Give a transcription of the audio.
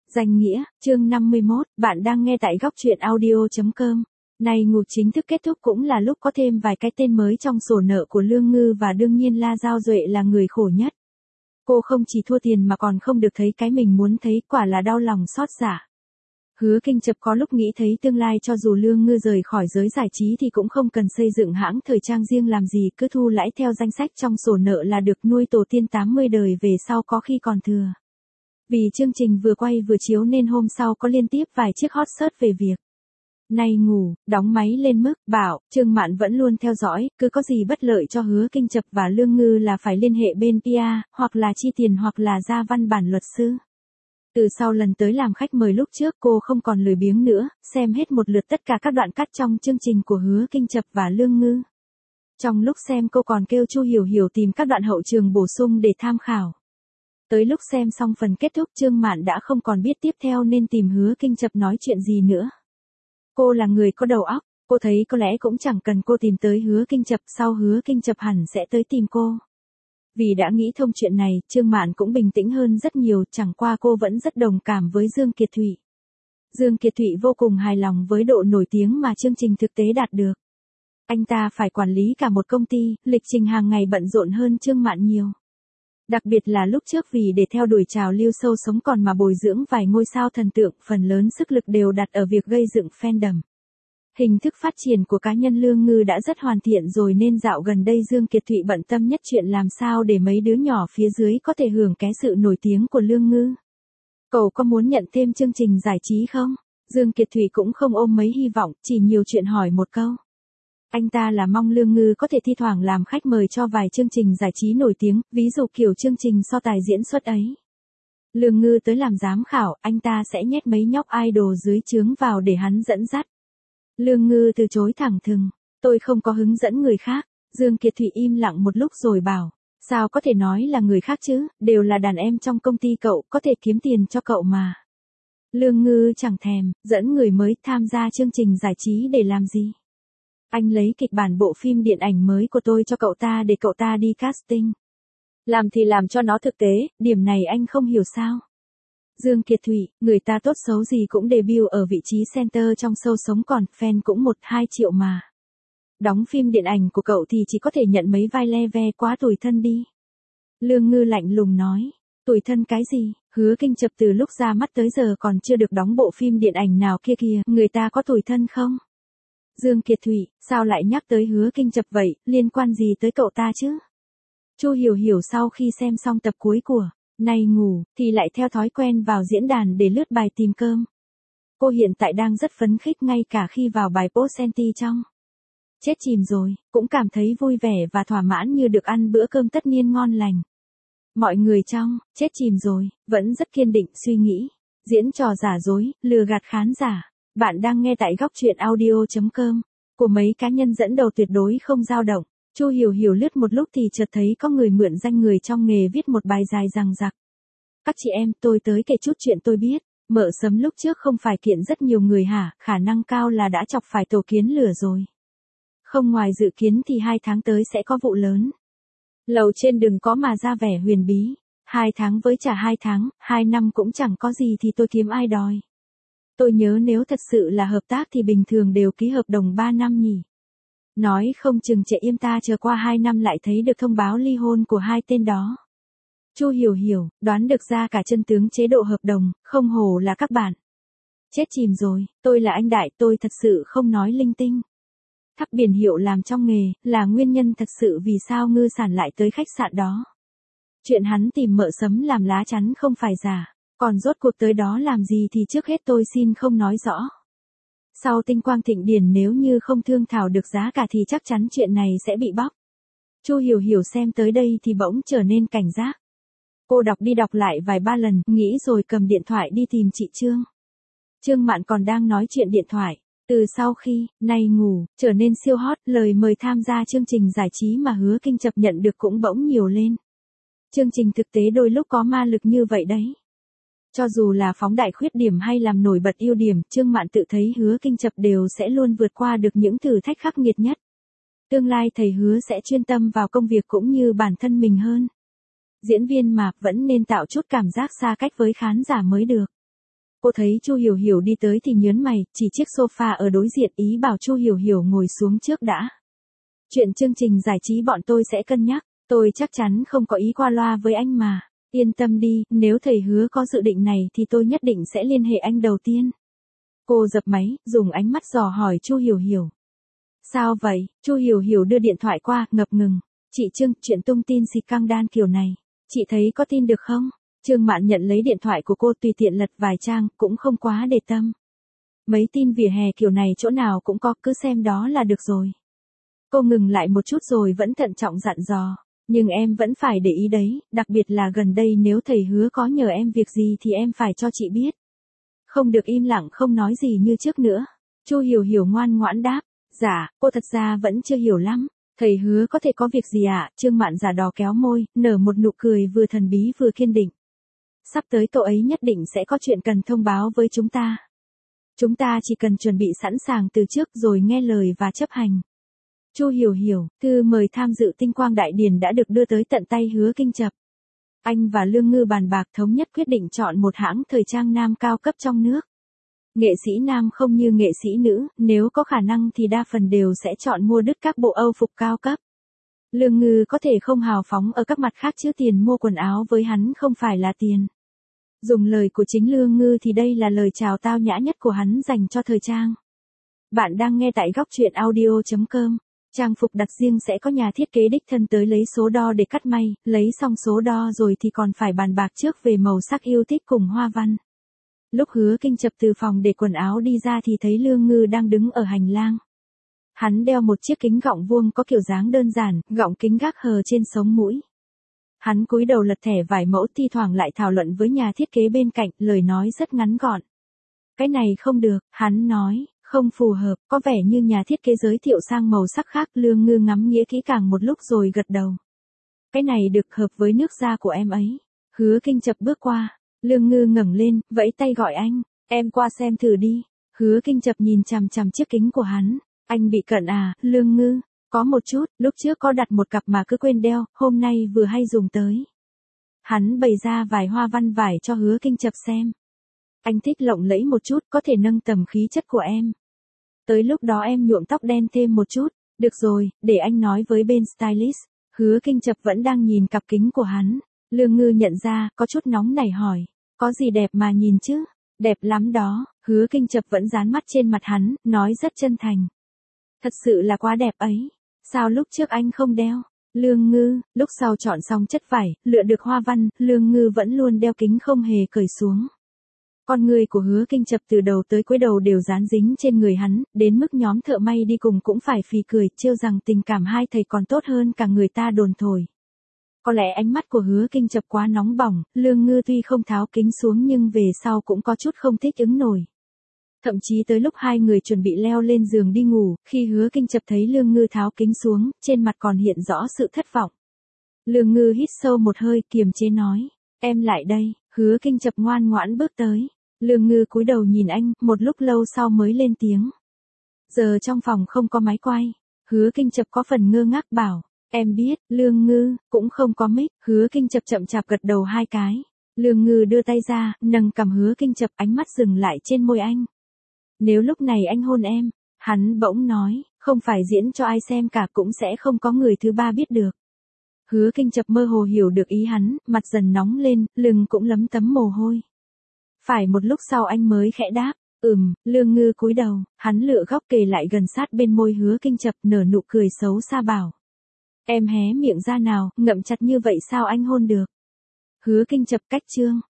Danh nghĩa, chương 51, bạn đang nghe tại góc truyện audio.com. Này ngủ chính thức kết thúc cũng là lúc có thêm vài cái tên mới trong sổ nợ của Lương Ngư và đương nhiên La Giao Duệ là người khổ nhất. Cô không chỉ thua tiền mà còn không được thấy cái mình muốn thấy, quả là đau lòng xót dạ. Hứa Kinh Chập có lúc nghĩ thấy tương lai cho dù Lương Ngư rời khỏi giới giải trí thì cũng không cần xây dựng hãng thời trang riêng làm gì, cứ thu lãi theo danh sách trong sổ nợ là được, nuôi tổ tiên 80 đời về sau có khi còn thừa. Vì chương trình vừa quay vừa chiếu nên hôm sau có liên tiếp vài chiếc hot search về việc này ngủ, đóng máy lên mức, bảo, Trương Mạn vẫn luôn theo dõi, cứ có gì bất lợi cho Hứa Kinh Chập và Lương Ngư là phải liên hệ bên PR, hoặc là chi tiền hoặc là ra văn bản luật sư. Từ sau lần tới làm khách mời lúc trước cô không còn lười biếng nữa, xem hết một lượt tất cả các đoạn cắt trong chương trình của Hứa Kinh Chập và Lương Ngư. Trong lúc xem cô còn kêu Chu Hiểu Hiểu tìm các đoạn hậu trường bổ sung để tham khảo. Tới lúc xem xong phần kết thúc Trương Mạn đã không còn biết tiếp theo nên tìm Hứa Kinh Chập nói chuyện gì nữa. Cô là người có đầu óc, cô thấy có lẽ cũng chẳng cần cô tìm tới Hứa Kinh Chập, sau Hứa Kinh Chập hẳn sẽ tới tìm cô. Vì đã nghĩ thông chuyện này, Trương Mạn cũng bình tĩnh hơn rất nhiều, chẳng qua cô vẫn rất đồng cảm với Dương Kiệt Thụy. Dương Kiệt Thụy vô cùng hài lòng với độ nổi tiếng mà chương trình thực tế đạt được. Anh ta phải quản lý cả một công ty, lịch trình hàng ngày bận rộn hơn Trương Mạn nhiều. Đặc biệt là lúc trước vì để theo đuổi trào lưu sâu sống còn mà bồi dưỡng vài ngôi sao thần tượng, phần lớn sức lực đều đặt ở việc gây dựng fandom. Hình thức phát triển của cá nhân Lương Ngư đã rất hoàn thiện rồi nên dạo gần đây Dương Kiệt Thụy bận tâm nhất chuyện làm sao để mấy đứa nhỏ phía dưới có thể hưởng cái sự nổi tiếng của Lương Ngư. Cậu có muốn nhận thêm chương trình giải trí không? Dương Kiệt Thụy cũng không ôm mấy hy vọng, chỉ nhiều chuyện hỏi một câu. Anh ta là mong Lương Ngư có thể thi thoảng làm khách mời cho vài chương trình giải trí nổi tiếng, ví dụ kiểu chương trình so tài diễn xuất ấy. Lương Ngư tới làm giám khảo, anh ta sẽ nhét mấy nhóc idol dưới trướng vào để hắn dẫn dắt. Lương Ngư từ chối thẳng thừng, tôi không có hướng dẫn người khác. Dương Kiệt Thụy im lặng một lúc rồi bảo, sao có thể nói là người khác chứ, đều là đàn em trong công ty cậu, có thể kiếm tiền cho cậu mà. Lương Ngư chẳng thèm, dẫn người mới tham gia chương trình giải trí để làm gì. Anh lấy kịch bản bộ phim điện ảnh mới của tôi cho cậu ta để cậu ta đi casting. Làm thì làm cho nó thực tế, điểm này anh không hiểu sao. Dương Kiệt Thụy, người ta tốt xấu gì cũng debut ở vị trí center trong show sống còn, fan cũng 1-2 triệu mà. Đóng phim điện ảnh của cậu thì chỉ có thể nhận mấy vai le ve, quá tủi thân đi. Lương Ngư lạnh lùng nói, tủi thân cái gì, Hứa Kinh Chập từ lúc ra mắt tới giờ còn chưa được đóng bộ phim điện ảnh nào kia kìa, người ta có tủi thân không? Dương Kiệt Thụy, sao lại nhắc tới Hứa Kinh Chập vậy, liên quan gì tới cậu ta chứ? Chu Hiểu Hiểu sau khi xem xong tập cuối của Này ngủ, thì lại theo thói quen vào diễn đàn để lướt bài tìm cơm. Cô hiện tại đang rất phấn khích, ngay cả khi vào bài post anti trong chết chìm rồi, cũng cảm thấy vui vẻ và thỏa mãn như được ăn bữa cơm tất niên ngon lành. Mọi người trong chết chìm rồi, vẫn rất kiên định suy nghĩ, diễn trò giả dối, lừa gạt khán giả. Bạn đang nghe tại góc truyện audio.com, của mấy cá nhân dẫn đầu tuyệt đối không dao động. Chu Hiểu Hiểu lướt một lúc thì chợt thấy có người mượn danh người trong nghề viết một bài dài dằng dặc. Các chị em, tôi tới kể chút chuyện tôi biết. Mợ Sấm lúc trước không phải kiện rất nhiều người hả, khả năng cao là đã chọc phải tổ kiến lửa rồi. Không ngoài dự kiến thì 2 tháng tới sẽ có vụ lớn. Lầu trên đừng có mà ra vẻ huyền bí. 2 tháng với trả 2 tháng, 2 năm cũng chẳng có gì thì tôi kiếm ai đòi. Tôi nhớ nếu thật sự là hợp tác thì bình thường đều ký hợp đồng 3 năm nhỉ. Nói không chừng trẻ im ta chờ qua 2 năm lại thấy được thông báo ly hôn của hai tên đó. Chu Hiểu Hiểu, đoán được ra cả chân tướng chế độ hợp đồng, không hổ là các bạn. Chết chìm rồi, tôi là anh Đại, tôi thật sự không nói linh tinh. Thắp biển hiệu làm trong nghề, là nguyên nhân thật sự vì sao Ngư Sản lại tới khách sạn đó. Chuyện hắn tìm Mợ Sấm làm lá chắn không phải giả. Còn rốt cuộc tới đó làm gì thì trước hết tôi xin không nói rõ. Sau Tinh Quang Thịnh Điển nếu như không thương thảo được giá cả thì chắc chắn chuyện này sẽ bị bóc. Chu Hiểu Hiểu xem tới đây thì bỗng trở nên cảnh giác. Cô đọc đi đọc lại vài ba lần, nghĩ rồi cầm điện thoại đi tìm chị Trương. Trương Mạn còn đang nói chuyện điện thoại. Từ sau khi Này ngủ trở nên siêu hot, lời mời tham gia chương trình giải trí mà Hứa Kinh Chập nhận được cũng bỗng nhiều lên. Chương trình thực tế đôi lúc có ma lực như vậy đấy. Cho dù là phóng đại khuyết điểm hay làm nổi bật ưu điểm, Trương Mạn tự thấy Hứa Kinh Chập đều sẽ luôn vượt qua được những thử thách khắc nghiệt nhất. Tương lai thầy hứa sẽ chuyên tâm vào công việc cũng như bản thân mình hơn. Diễn viên mà vẫn nên tạo chút cảm giác xa cách với khán giả mới được. Cô thấy Chu Hiểu Hiểu đi tới thì nhớn mày, chỉ chiếc sofa ở đối diện ý bảo Chu Hiểu Hiểu ngồi xuống trước đã. Chuyện chương trình giải trí bọn tôi sẽ cân nhắc, tôi chắc chắn không có ý qua loa với anh mà. Yên tâm đi, nếu thầy Hứa có dự định này thì tôi nhất định sẽ liên hệ anh đầu tiên. Cô dập máy, dùng ánh mắt dò hỏi Chu Hiểu Hiểu. Sao vậy? Chu Hiểu Hiểu đưa điện thoại qua, ngập ngừng. Chị Trương, chuyện tung tin xịt căng đan kiểu này, chị thấy có tin được không? Trương Mạn nhận lấy điện thoại của cô tùy tiện lật vài trang, cũng không quá để tâm. Mấy tin vỉa hè kiểu này chỗ nào cũng có, cứ xem đó là được rồi. Cô ngừng lại một chút rồi vẫn thận trọng dặn dò. Nhưng em vẫn phải để ý đấy, đặc biệt là gần đây nếu thầy Hứa có nhờ em việc gì thì em phải cho chị biết. Không được im lặng không nói gì như trước nữa. Chu Hiểu Hiểu ngoan ngoãn đáp. Dạ, cô thật ra vẫn chưa hiểu lắm. Thầy Hứa có thể có việc gì ạ? Trương Mạn giả đò kéo môi, nở một nụ cười vừa thần bí vừa kiên định. Sắp tới cậu ấy nhất định sẽ có chuyện cần thông báo với chúng ta. Chúng ta chỉ cần chuẩn bị sẵn sàng từ trước rồi nghe lời và chấp hành. Chu Hiểu Hiểu, thư mời tham dự Tinh Quang Đại Điển đã được đưa tới tận tay Hứa Kinh Chập. Anh và Lương Ngư bàn bạc thống nhất quyết định chọn một hãng thời trang nam cao cấp trong nước. Nghệ sĩ nam không như nghệ sĩ nữ, nếu có khả năng thì đa phần đều sẽ chọn mua đứt các bộ Âu phục cao cấp. Lương Ngư có thể không hào phóng ở các mặt khác chứ tiền mua quần áo với hắn không phải là tiền. Dùng lời của chính Lương Ngư thì đây là lời chào tao nhã nhất của hắn dành cho thời trang. Bạn đang nghe tại góc truyện audio.com. Trang phục đặt riêng sẽ có nhà thiết kế đích thân tới lấy số đo để cắt may, lấy xong số đo rồi thì còn phải bàn bạc trước về màu sắc yêu thích cùng hoa văn. Lúc Hứa Kinh Chập từ phòng để quần áo đi ra thì thấy Lương Ngư đang đứng ở hành lang. Hắn đeo một chiếc kính gọng vuông có kiểu dáng đơn giản, gọng kính gác hờ trên sống mũi. Hắn cúi đầu lật thẻ vài mẫu thi thoảng lại thảo luận với nhà thiết kế bên cạnh, lời nói rất ngắn gọn. Cái này không được, hắn nói, không phù hợp, có vẻ như nhà thiết kế giới thiệu sang màu sắc khác. Lương Ngư ngắm nghĩa kỹ càng một lúc rồi gật đầu. Cái này được hợp với nước da của em ấy. Hứa Kinh Chập bước qua, Lương Ngư ngẩng lên, vẫy tay gọi anh, em qua xem thử đi. Hứa Kinh Chập nhìn chằm chằm chiếc kính của hắn, anh bị cận à? Lương Ngư, có một chút, lúc trước có đặt một cặp mà cứ quên đeo, hôm nay vừa hay dùng tới. Hắn bày ra vài hoa văn vải cho Hứa Kinh Chập xem. Anh thích lộng lẫy một chút, có thể nâng tầm khí chất của em. Tới lúc đó em nhuộm tóc đen thêm một chút. Được rồi, để anh nói với bên stylist. Hứa Kinh Chập vẫn đang nhìn cặp kính của hắn. Lương Ngư nhận ra, có chút nóng nảy hỏi. Có gì đẹp mà nhìn chứ? Đẹp lắm đó. Hứa Kinh Chập vẫn dán mắt trên mặt hắn, nói rất chân thành. Thật sự là quá đẹp ấy. Sao lúc trước anh không đeo? Lương Ngư, lúc sau chọn xong chất vải, lựa được hoa văn, Lương Ngư vẫn luôn đeo kính không hề cởi xuống. Con người của Hứa Kinh Chập từ đầu tới cuối đầu đều dán dính trên người hắn, đến mức nhóm thợ may đi cùng cũng phải phì cười, trêu rằng tình cảm hai thầy còn tốt hơn cả người ta đồn thổi. Có lẽ ánh mắt của Hứa Kinh Chập quá nóng bỏng, Lương Ngư tuy không tháo kính xuống nhưng về sau cũng có chút không thích ứng nổi. Thậm chí tới lúc hai người chuẩn bị leo lên giường đi ngủ, khi Hứa Kinh Chập thấy Lương Ngư tháo kính xuống, trên mặt còn hiện rõ sự thất vọng. Lương Ngư hít sâu một hơi, kiềm chế nói, em lại đây. Hứa Kinh Chập ngoan ngoãn bước tới. Lương Ngư cúi đầu nhìn anh, một lúc lâu sau mới lên tiếng. Giờ trong phòng không có máy quay. Hứa Kinh Chập có phần ngơ ngác bảo, em biết. Lương Ngư, cũng không có mic. Hứa Kinh Chập chậm chạp gật đầu hai cái. Lương Ngư đưa tay ra, nâng cằm Hứa Kinh Chập, ánh mắt dừng lại trên môi anh. Nếu lúc này anh hôn em, hắn bỗng nói, không phải diễn cho ai xem cả, cũng sẽ không có người thứ ba biết được. Hứa Kinh Chập mơ hồ hiểu được ý hắn, mặt dần nóng lên, lưng cũng lấm tấm mồ hôi. Phải một lúc sau anh mới khẽ đáp, Lương Ngư cúi đầu, hắn lựa góc kề lại gần sát bên môi Hứa Kinh Chập, nở nụ cười xấu xa bảo. Em hé miệng ra nào, ngậm chặt như vậy sao anh hôn được? Hứa Kinh Chập cách chương.